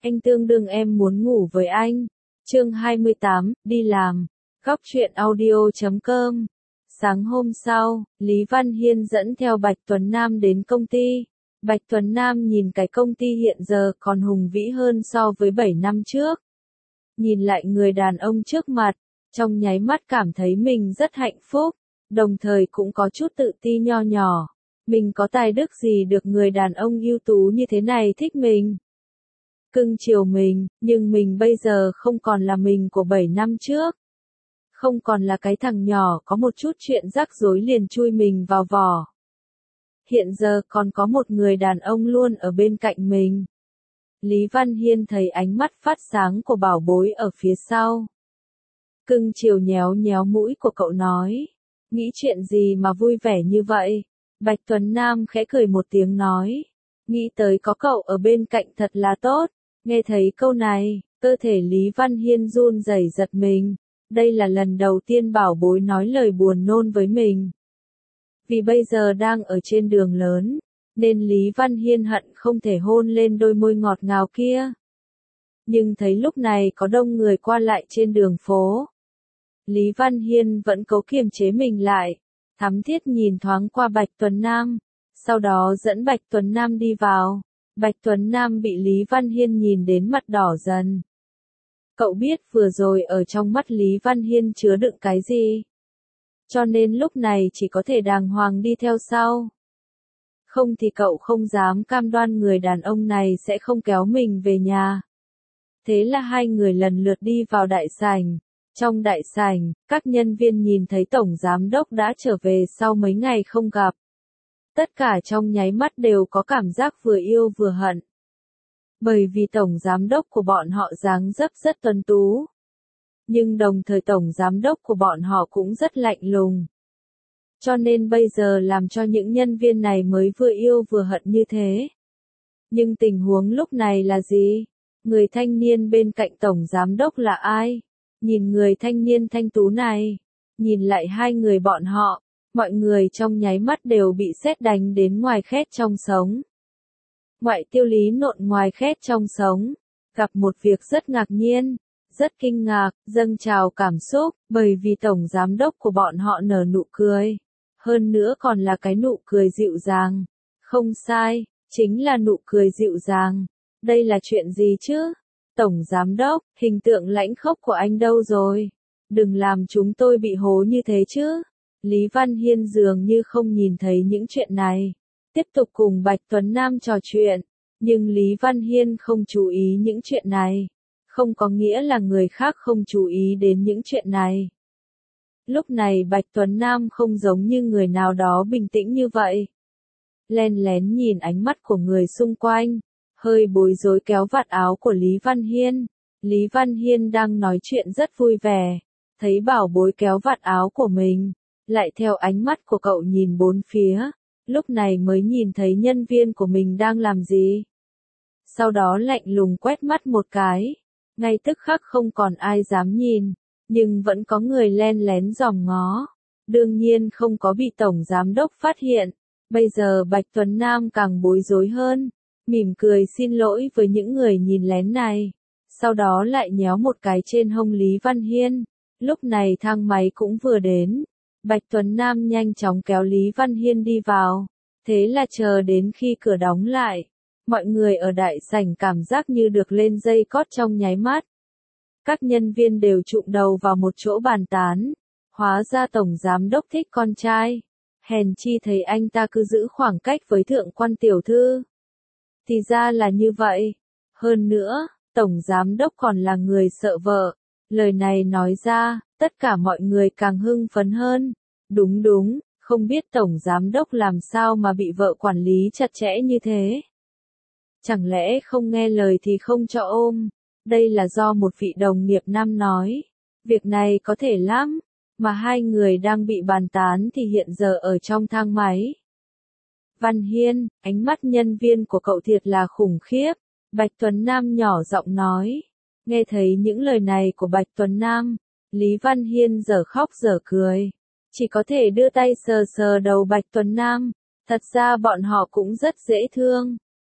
anh tương đương em muốn ngủ với anh. Chương 28, đi làm. Góc truyện audio.com. Sáng hôm sau, Lý Văn Hiên dẫn theo Bạch Tuấn Nam đến công ty. Bạch Tuấn Nam nhìn cái công ty hiện giờ còn hùng vĩ hơn so với 7 năm trước. Nhìn lại người đàn ông trước mặt, trong nháy mắt cảm thấy mình rất hạnh phúc, đồng thời cũng có chút tự ti nho nhỏ. Mình có tài đức gì được người đàn ông ưu tú như thế này thích mình, cưng chiều mình, nhưng mình bây giờ không còn là mình của 7 năm trước. Không còn là cái thằng nhỏ có một chút chuyện rắc rối liền chui mình vào vỏ. Hiện giờ còn có một người đàn ông luôn ở bên cạnh mình. Lý Văn Hiên thấy ánh mắt phát sáng của bảo bối ở phía sau. Cưng chiều nhéo nhéo mũi của cậu nói. Nghĩ chuyện gì mà vui vẻ như vậy? Bạch Tuấn Nam khẽ cười một tiếng nói. Nghĩ tới có cậu ở bên cạnh thật là tốt. Nghe thấy câu này, cơ thể Lý Văn Hiên run rẩy giật mình. Đây là lần đầu tiên bảo bối nói lời buồn nôn với mình. Vì bây giờ đang ở trên đường lớn, nên Lý Văn Hiên hận không thể hôn lên đôi môi ngọt ngào kia. Nhưng thấy lúc này có đông người qua lại trên đường phố. Lý Văn Hiên vẫn cố kiềm chế mình lại, thắm thiết nhìn thoáng qua Bạch Tuấn Nam, sau đó dẫn Bạch Tuấn Nam đi vào. Bạch Tuấn Nam bị Lý Văn Hiên nhìn đến mặt đỏ dần. Cậu biết vừa rồi ở trong mắt Lý Văn Hiên chứa đựng cái gì? Cho nên lúc này chỉ có thể đàng hoàng đi theo sau. Không thì cậu không dám cam đoan người đàn ông này sẽ không kéo mình về nhà. Thế là hai người lần lượt đi vào đại sảnh. Trong đại sảnh, các nhân viên nhìn thấy tổng giám đốc đã trở về sau mấy ngày không gặp. Tất cả trong nháy mắt đều có cảm giác vừa yêu vừa hận. Bởi vì tổng giám đốc của bọn họ dáng dấp rất tuấn tú. Nhưng đồng thời tổng giám đốc của bọn họ cũng rất lạnh lùng. Cho nên bây giờ làm cho những nhân viên này mới vừa yêu vừa hận như thế. Nhưng tình huống lúc này là gì? Người thanh niên bên cạnh tổng giám đốc là ai? Nhìn người thanh niên thanh tú này, nhìn lại hai người bọn họ, mọi người trong nháy mắt đều bị sét đánh đến ngoài khét trong sống. Ngoại tiêu Lý Nộn ngoài khét trong sống, gặp một việc rất ngạc nhiên, rất kinh ngạc, dâng trào cảm xúc, bởi vì tổng giám đốc của bọn họ nở nụ cười. Hơn nữa còn là cái nụ cười dịu dàng. Không sai, chính là nụ cười dịu dàng. Đây là chuyện gì chứ? Tổng giám đốc, hình tượng lãnh khốc của anh đâu rồi? Đừng làm chúng tôi bị hố như thế chứ. Lý Văn Hiên dường như không nhìn thấy những chuyện này. Tiếp tục cùng Bạch Tuấn Nam trò chuyện. Nhưng Lý Văn Hiên không chú ý những chuyện này. Không có nghĩa là người khác không chú ý đến những chuyện này. Lúc này Bạch Tuấn Nam không giống như người nào đó bình tĩnh như vậy. Len lén nhìn ánh mắt của người xung quanh, hơi bối rối kéo vạt áo của Lý Văn Hiên. Lý Văn Hiên đang nói chuyện rất vui vẻ, thấy bảo bối kéo vạt áo của mình, lại theo ánh mắt của cậu nhìn bốn phía, lúc này mới nhìn thấy nhân viên của mình đang làm gì. Sau đó lạnh lùng quét mắt một cái, ngay tức khắc không còn ai dám nhìn. Nhưng vẫn có người len lén dòm ngó. Đương nhiên không có bị tổng giám đốc phát hiện. Bây giờ Bạch Tuấn Nam càng bối rối hơn. Mỉm cười xin lỗi với những người nhìn lén này. Sau đó lại nhéo một cái trên hông Lý Văn Hiên. Lúc này thang máy cũng vừa đến. Bạch Tuấn Nam nhanh chóng kéo Lý Văn Hiên đi vào. Thế là chờ đến khi cửa đóng lại. Mọi người ở đại sảnh cảm giác như được lên dây cót trong nháy mắt. Các nhân viên đều chụm đầu vào một chỗ bàn tán. Hóa ra tổng giám đốc thích con trai. Hèn chi thấy anh ta cứ giữ khoảng cách với thượng quan tiểu thư. Thì ra là như vậy. Hơn nữa, tổng giám đốc còn là người sợ vợ. Lời này nói ra, tất cả mọi người càng hưng phấn hơn. Đúng đúng, không biết tổng giám đốc làm sao mà bị vợ quản lý chặt chẽ như thế. Chẳng lẽ không nghe lời thì không cho ôm. Đây là do một vị đồng nghiệp nam nói. Việc này có thể lắm. Mà hai người đang bị bàn tán thì hiện giờ ở trong thang máy. Văn Hiên, ánh mắt nhân viên của cậu thiệt là khủng khiếp. Bạch Tuấn Nam nhỏ giọng nói. Nghe thấy những lời này của Bạch Tuấn Nam, Lý Văn Hiên dở khóc dở cười. Chỉ có thể đưa tay sờ sờ đầu Bạch Tuấn Nam. Thật ra bọn họ cũng rất dễ thương.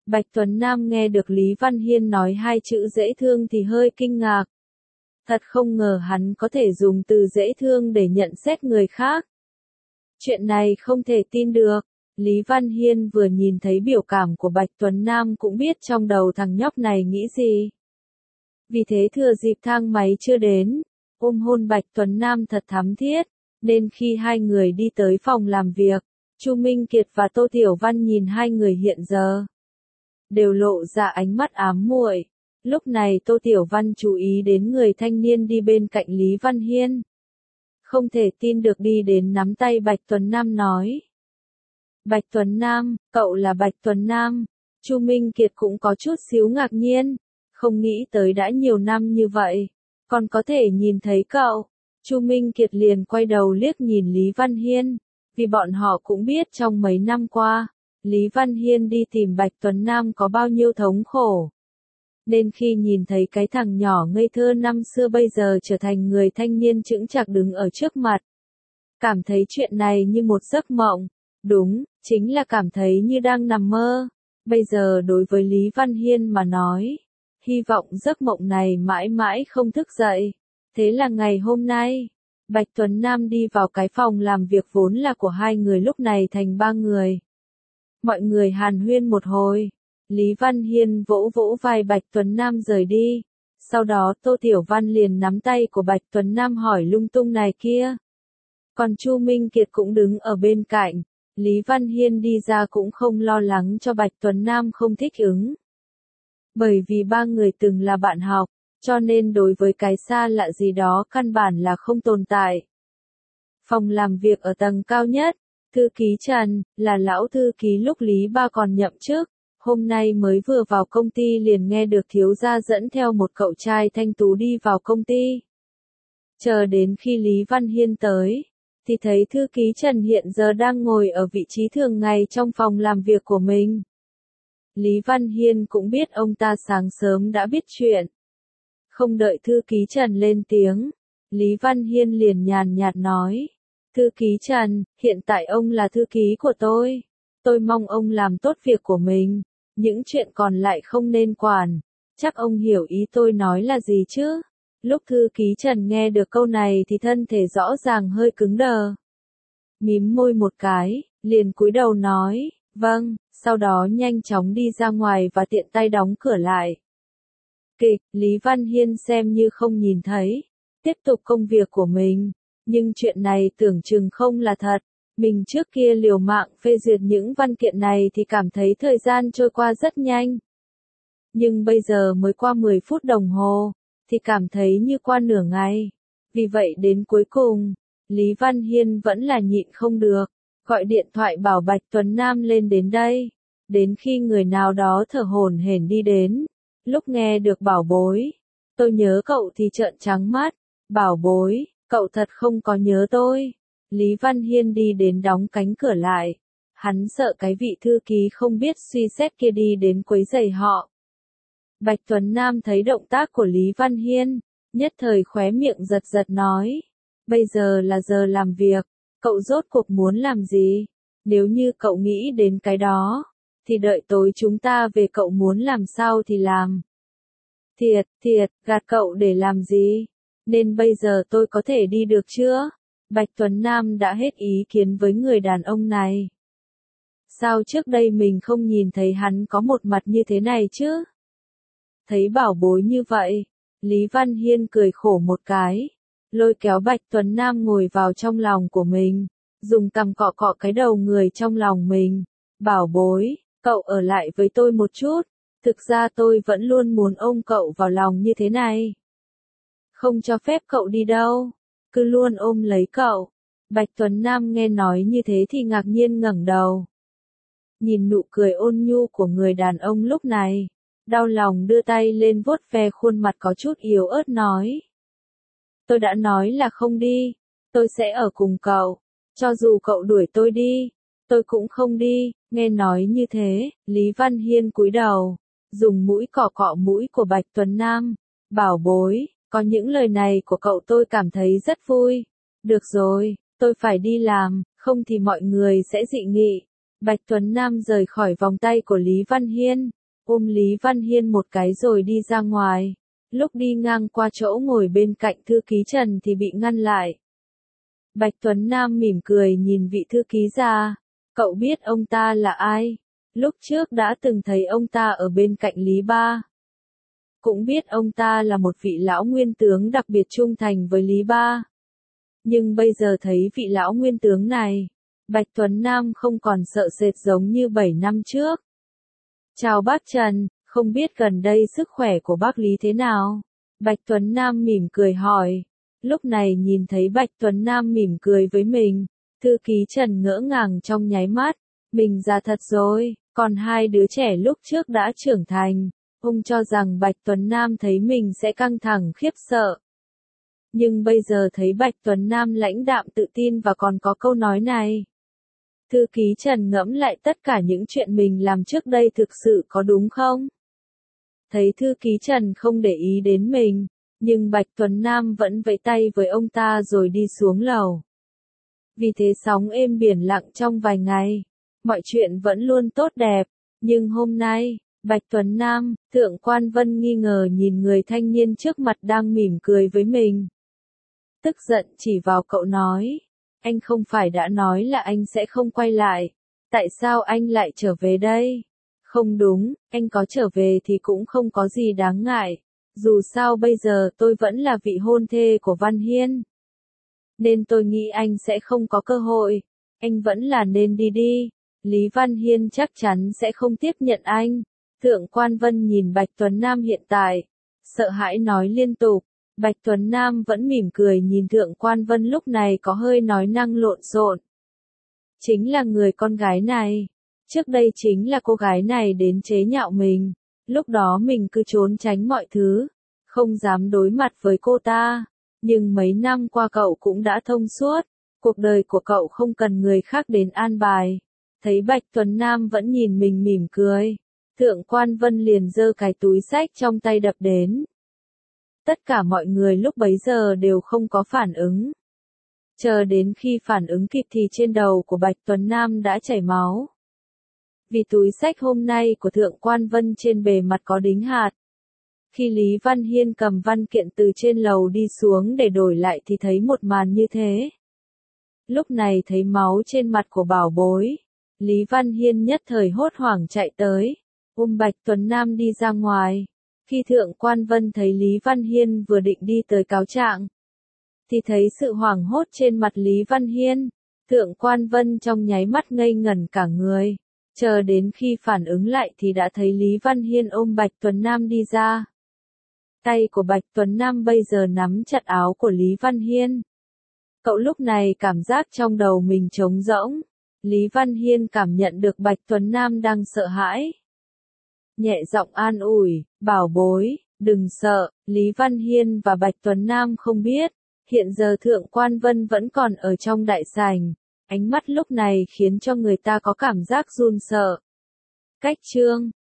Bạch Tuấn Nam nghe được Lý Văn Hiên nói hai chữ dễ thương thì hơi kinh ngạc. Thật không ngờ hắn có thể dùng từ dễ thương để nhận xét người khác. Chuyện này không thể tin được. Lý Văn Hiên vừa nhìn thấy biểu cảm của Bạch Tuấn Nam cũng biết trong đầu thằng nhóc này nghĩ gì. Vì thế thừa dịp thang máy chưa đến, ôm hôn Bạch Tuấn Nam thật thắm thiết, nên khi hai người đi tới phòng làm việc, Chu Minh Kiệt và Tô Tiểu Văn nhìn hai người hiện giờ, đều lộ ra ánh mắt ám muội. Lúc này Tô Tiểu Văn chú ý đến người thanh niên đi bên cạnh Lý Văn Hiên. Không thể tin được đi đến nắm tay Bạch Tuấn Nam nói. Bạch Tuấn Nam, cậu là Bạch Tuấn Nam. Chu Minh Kiệt cũng có chút xíu ngạc nhiên, không nghĩ tới đã nhiều năm như vậy, còn có thể nhìn thấy cậu. Chu Minh Kiệt liền quay đầu liếc nhìn Lý Văn Hiên, vì bọn họ cũng biết trong mấy năm qua, Lý Văn Hiên đi tìm Bạch Tuấn Nam có bao nhiêu thống khổ. Nên khi nhìn thấy cái thằng nhỏ ngây thơ năm xưa bây giờ trở thành người thanh niên chững chạc đứng ở trước mặt, cảm thấy chuyện này như một giấc mộng. Đúng, chính là cảm thấy như đang nằm mơ. Bây giờ đối với Lý Văn Hiên mà nói, hy vọng giấc mộng này mãi mãi không thức dậy. Thế là ngày hôm nay, Bạch Tuấn Nam đi vào cái phòng làm việc vốn là của hai người lúc này thành ba người. Mọi người hàn huyên một hồi, Lý Văn Hiên vỗ vỗ vai Bạch Tuấn Nam rời đi. Sau đó Tô Tiểu Văn liền nắm tay của Bạch Tuấn Nam hỏi lung tung này kia. Còn Chu Minh Kiệt cũng đứng ở bên cạnh. Lý Văn Hiên đi ra cũng không lo lắng cho Bạch Tuấn Nam không thích ứng. Bởi vì ba người từng là bạn học, cho nên đối với cái xa lạ gì đó căn bản là không tồn tại. Phòng làm việc ở tầng cao nhất, thư ký Trần, là lão thư ký lúc Lý Ba còn nhậm chức, hôm nay mới vừa vào công ty liền nghe được thiếu gia dẫn theo một cậu trai thanh tú đi vào công ty. Chờ đến khi Lý Văn Hiên tới, thì thấy thư ký Trần hiện giờ đang ngồi ở vị trí thường ngày trong phòng làm việc của mình. Lý Văn Hiên cũng biết ông ta sáng sớm đã biết chuyện. Không đợi thư ký Trần lên tiếng, Lý Văn Hiên liền nhàn nhạt nói. Thư ký Trần, hiện tại ông là thư ký của tôi. Tôi mong ông làm tốt việc của mình. Những chuyện còn lại không nên quản. Chắc ông hiểu ý tôi nói là gì chứ? Lúc thư ký Trần nghe được câu này thì thân thể rõ ràng hơi cứng đờ. Mím môi một cái, liền cúi đầu nói, vâng, sau đó nhanh chóng đi ra ngoài và tiện tay đóng cửa lại. Kịch, Lý Văn Hiên xem như không nhìn thấy, tiếp tục công việc của mình, nhưng chuyện này tưởng chừng không là thật. Mình trước kia liều mạng phê duyệt những văn kiện này thì cảm thấy thời gian trôi qua rất nhanh. Nhưng bây giờ mới qua 10 phút đồng hồ, thì cảm thấy như qua nửa ngày. Vì vậy đến cuối cùng, Lý Văn Hiên vẫn là nhịn không được, gọi điện thoại bảo Bạch Tuấn Nam lên đến đây. Đến khi người nào đó thở hổn hển đi đến, lúc nghe được bảo bối, tôi nhớ cậu thì trợn trắng mắt, bảo bối, cậu thật không có nhớ tôi. Lý Văn Hiên đi đến đóng cánh cửa lại, hắn sợ cái vị thư ký không biết suy xét kia đi đến quấy rầy họ. Bạch Tuấn Nam thấy động tác của Lý Văn Hiên, nhất thời khóe miệng giật giật nói, bây giờ là giờ làm việc, cậu rốt cuộc muốn làm gì? Nếu như cậu nghĩ đến cái đó, thì đợi tối chúng ta về cậu muốn làm sao thì làm. Thiệt, gạt cậu để làm gì? Nên bây giờ tôi có thể đi được chưa? Bạch Tuấn Nam đã hết ý kiến với người đàn ông này. Sao trước đây mình không nhìn thấy hắn có một mặt như thế này chứ? Thấy bảo bối như vậy, Lý Văn Hiên cười khổ một cái, lôi kéo Bạch Tuấn Nam ngồi vào trong lòng của mình, dùng cằm cọ cọ cái đầu người trong lòng mình. Bảo bối, cậu ở lại với tôi một chút, thực ra tôi vẫn luôn muốn ôm cậu vào lòng như thế này. Không cho phép cậu đi đâu, cứ luôn ôm lấy cậu. Bạch Tuấn Nam nghe nói như thế thì ngạc nhiên ngẩng đầu. Nhìn nụ cười ôn nhu của người đàn ông lúc này, đau lòng đưa tay lên vuốt ve khuôn mặt có chút yếu ớt nói. Tôi đã nói là không đi, tôi sẽ ở cùng cậu, cho dù cậu đuổi tôi đi, tôi cũng không đi. Nghe nói như thế, Lý Văn Hiên cúi đầu, dùng mũi cọ cọ mũi của Bạch Tuấn Nam. Bảo bối, có những lời này của cậu tôi cảm thấy rất vui. Được rồi, tôi phải đi làm, không thì mọi người sẽ dị nghị. Bạch Tuấn Nam rời khỏi vòng tay của Lý Văn Hiên. ôm Lý Văn Hiên một cái rồi đi ra ngoài. Lúc đi ngang qua chỗ ngồi bên cạnh thư ký Trần thì bị ngăn lại. Bạch Tuấn Nam mỉm cười nhìn vị thư ký già. Cậu biết ông ta là ai? Lúc trước đã từng thấy ông ta ở bên cạnh Lý Ba. Cũng biết ông ta là một vị lão nguyên tướng đặc biệt trung thành với Lý Ba. Nhưng bây giờ thấy vị lão nguyên tướng này, Bạch Tuấn Nam không còn sợ sệt giống như 7 năm trước. Chào bác Trần, không biết gần đây sức khỏe của bác Lý thế nào? Bạch Tuấn Nam mỉm cười hỏi. Lúc này nhìn thấy Bạch Tuấn Nam mỉm cười với mình, thư ký Trần ngỡ ngàng trong nháy mắt. Mình già thật rồi, còn hai đứa trẻ lúc trước đã trưởng thành. Ông cho rằng Bạch Tuấn Nam thấy mình sẽ căng thẳng khiếp sợ. Nhưng bây giờ thấy Bạch Tuấn Nam lãnh đạm tự tin và còn có câu nói này. Thư ký Trần ngẫm lại tất cả những chuyện mình làm trước đây thực sự có đúng không? Thấy thư ký Trần không để ý đến mình, nhưng Bạch Tuấn Nam vẫn vẫy tay với ông ta rồi đi xuống lầu. Vì thế sóng êm biển lặng trong vài ngày, mọi chuyện vẫn luôn tốt đẹp, nhưng hôm nay, Bạch Tuấn Nam, Thượng Quan Vân nghi ngờ nhìn người thanh niên trước mặt đang mỉm cười với mình. Tức giận chỉ vào cậu nói, anh không phải đã nói là anh sẽ không quay lại, tại sao anh lại trở về đây? Không đúng, anh có trở về thì cũng không có gì đáng ngại, dù sao bây giờ tôi vẫn là vị hôn thê của Văn Hiên. Nên tôi nghĩ anh sẽ không có cơ hội, anh vẫn là nên đi đi, Lý Văn Hiên chắc chắn sẽ không tiếp nhận anh. Thượng Quan Vân nhìn Bạch Tuấn Nam hiện tại, sợ hãi nói liên tục. Bạch Tuấn Nam vẫn mỉm cười nhìn Thượng Quan Vân lúc này có hơi nói năng lộn xộn. Chính là người con gái này. Trước đây chính là cô gái này đến chế nhạo mình. Lúc đó mình cứ trốn tránh mọi thứ, không dám đối mặt với cô ta. Nhưng mấy năm qua cậu cũng đã thông suốt. Cuộc đời của cậu không cần người khác đến an bài. Thấy Bạch Tuấn Nam vẫn nhìn mình mỉm cười. Thượng Quan Vân liền giơ cái túi xách trong tay đập đến. Tất cả mọi người lúc bấy giờ đều không có phản ứng. Chờ đến khi phản ứng kịp thì trên đầu của Bạch Tuấn Nam đã chảy máu. Vì túi xách hôm nay của Thượng Quan Vân trên bề mặt có đính hạt. Khi Lý Văn Hiên cầm văn kiện từ trên lầu đi xuống để đổi lại thì thấy một màn như thế. Lúc này thấy máu trên mặt của bảo bối, Lý Văn Hiên nhất thời hốt hoảng chạy tới, ôm Bạch Tuấn Nam đi ra ngoài. Khi Thượng Quan Vân thấy Lý Văn Hiên vừa định đi tới cáo trạng, thì thấy sự hoảng hốt trên mặt Lý Văn Hiên. Thượng Quan Vân trong nháy mắt ngây ngẩn cả người. Chờ đến khi phản ứng lại thì đã thấy Lý Văn Hiên ôm Bạch Tuấn Nam đi ra. Tay của Bạch Tuấn Nam bây giờ nắm chặt áo của Lý Văn Hiên. Cậu lúc này cảm giác trong đầu mình trống rỗng. Lý Văn Hiên cảm nhận được Bạch Tuấn Nam đang sợ hãi. Nhẹ giọng an ủi, bảo bối, đừng sợ. Lý Văn Hiên và Bạch Tuấn Nam không biết, hiện giờ Thượng Quan Vân vẫn còn ở trong đại sảnh. Ánh mắt lúc này khiến cho người ta có cảm giác run sợ. Cách chương